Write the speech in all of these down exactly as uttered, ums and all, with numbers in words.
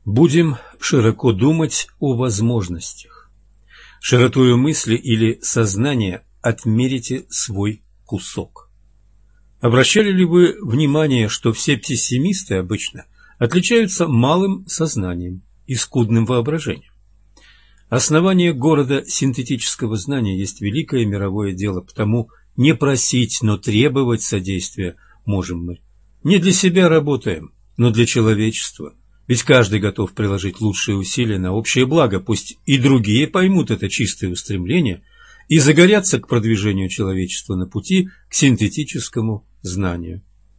Будем широко думать о возможностях. Широтою мысли или сознания отмерите свой кусок. Обращали ли вы внимание, что все пессимисты обычно отличаются малым сознанием и скудным воображением? Основание города синтетического знания есть великое мировое дело, потому не просить, но требовать содействия можем мы. Не для себя работаем, но для человечества. Ведь каждый готов приложить лучшие усилия на общее благо, пусть и другие поймут это чистое устремление и загорятся к продвижению человечества на пути к синтетическому знанию.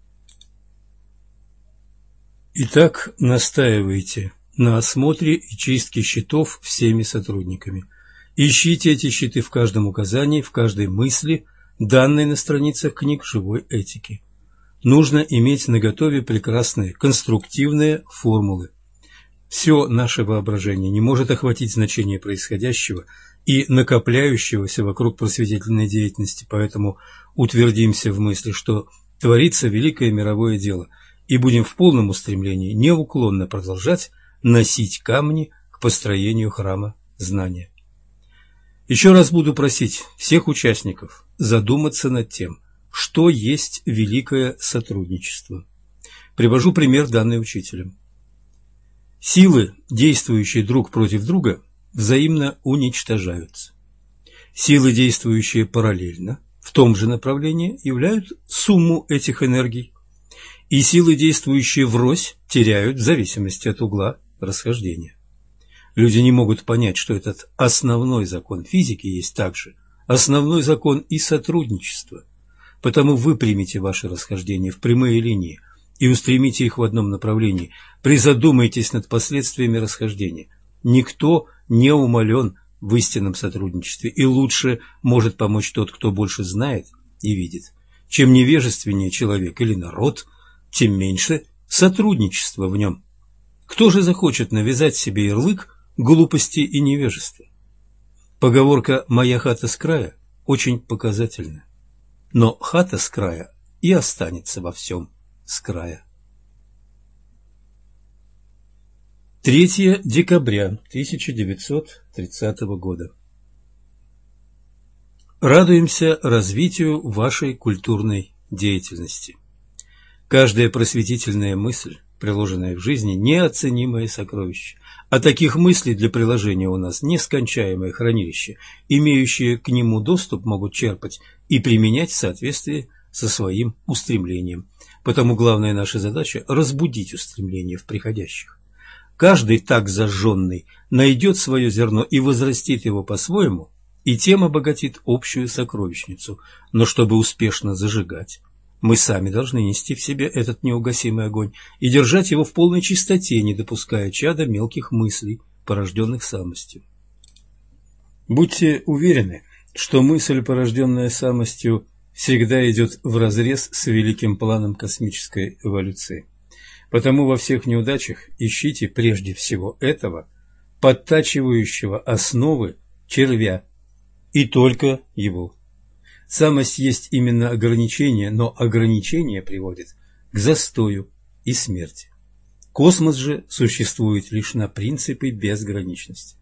Итак, настаивайте на осмотре и чистке счетов всеми сотрудниками. Ищите эти счеты в каждом указании, в каждой мысли, данной на страницах книг живой этики. Нужно иметь наготове прекрасные, конструктивные формулы. Все наше воображение не может охватить значение происходящего и накопляющегося вокруг просветительной деятельности, поэтому утвердимся в мысли, что творится великое мировое дело, и будем в полном устремлении неуклонно продолжать носить камни к построению храма знания. Еще раз буду просить всех участников задуматься над тем, что есть великое сотрудничество. Привожу пример, данный учителем. Силы, действующие друг против друга, взаимно уничтожаются. Силы, действующие параллельно, в том же направлении, являют сумму этих энергий, и силы, действующие врозь, теряют в зависимости от угла расхождения. Люди не могут понять, что этот основной закон физики есть также основной закон и сотрудничества. Потому выпрямите ваши расхождения в прямые линии и устремите их в одном направлении. Призадумайтесь над последствиями расхождения. Никто не умален в истинном сотрудничестве, и лучше может помочь тот, кто больше знает и видит. Чем невежественнее человек или народ, тем меньше сотрудничества в нем. Кто же захочет навязать себе ярлык глупости и невежества? Поговорка «моя хата с края» очень показательна. Но хата с края и останется во всем с края. третьего декабря тысяча девятьсот тридцатого года. Радуемся развитию вашей культурной деятельности. Каждая просветительная мысль, приложенная в жизни, неоценимое сокровище. А таких мыслей для приложения у нас нескончаемое хранилище. Имеющие к нему доступ могут черпать и применять в соответствии со своим устремлением. Потому главная наша задача – разбудить устремление в приходящих. Каждый так зажженный найдет свое зерно и возрастит его по-своему, и тем обогатит общую сокровищницу. Но чтобы успешно зажигать, мы сами должны нести в себе этот неугасимый огонь и держать его в полной чистоте, не допуская чада мелких мыслей, порожденных самостью. Будьте уверены, что мысль, порожденная самостью, всегда идет вразрез с великим планом космической эволюции. Потому во всех неудачах ищите прежде всего этого, подтачивающего основы червя, и только его. Самость есть именно ограничение, но ограничение приводит к застою и смерти. Космос же существует лишь на принципе безграничности.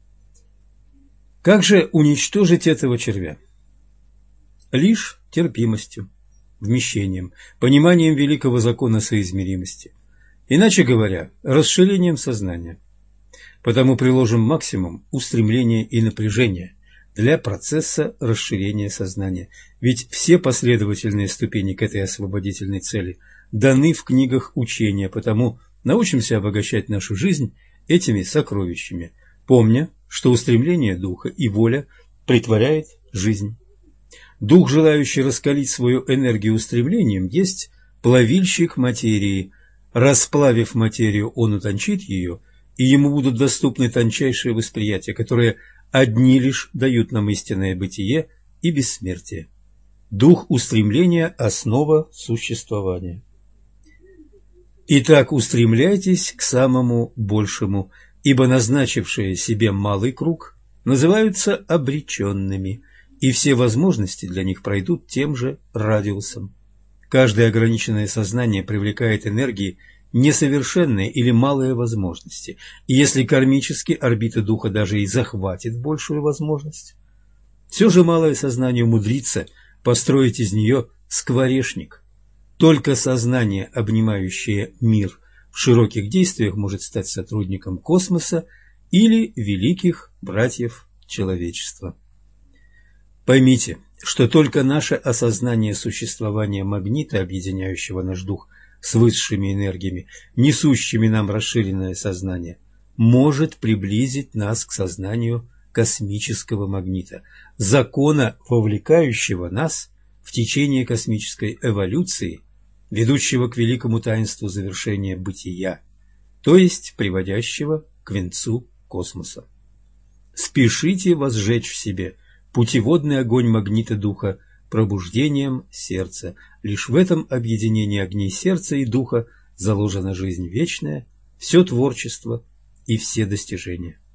Как же уничтожить этого червя? Лишь терпимостью, вмещением, пониманием великого закона соизмеримости. Иначе говоря, расширением сознания. Потому приложим максимум устремления и напряжения для процесса расширения сознания. Ведь все последовательные ступени к этой освободительной цели даны в книгах учения, потому научимся обогащать нашу жизнь этими сокровищами, помня, что устремление духа и воля притворяет жизнь. Дух, желающий раскалить свою энергию устремлением, есть плавильщик материи. Расплавив материю, он утончит ее, и ему будут доступны тончайшие восприятия, которые одни лишь дают нам истинное бытие и бессмертие. Дух устремления – основа существования. Итак, устремляйтесь к самому большему, ибо назначившие себе малый круг называются обреченными, и все возможности для них пройдут тем же радиусом. Каждое ограниченное сознание привлекает энергии несовершенные или малые возможности. И если кармически орбита духа даже и захватит большую возможность, все же малое сознание умудрится построить из нее скворечник. Только сознание, обнимающее мир в широких действиях, может стать сотрудником космоса или великих братьев человечества. Поймите, что только наше осознание существования магнита, объединяющего наш дух с высшими энергиями, несущими нам расширенное сознание, может приблизить нас к сознанию космического магнита, закона, вовлекающего нас в течение космической эволюции, ведущего к великому таинству завершения бытия, то есть приводящего к венцу космоса. Спешите возжечь в себе путеводный огонь магнита духа пробуждением сердца. Лишь в этом объединении огней сердца и духа заложена жизнь вечная, все творчество и все достижения.